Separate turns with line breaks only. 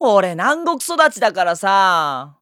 俺南国育ちだからさ。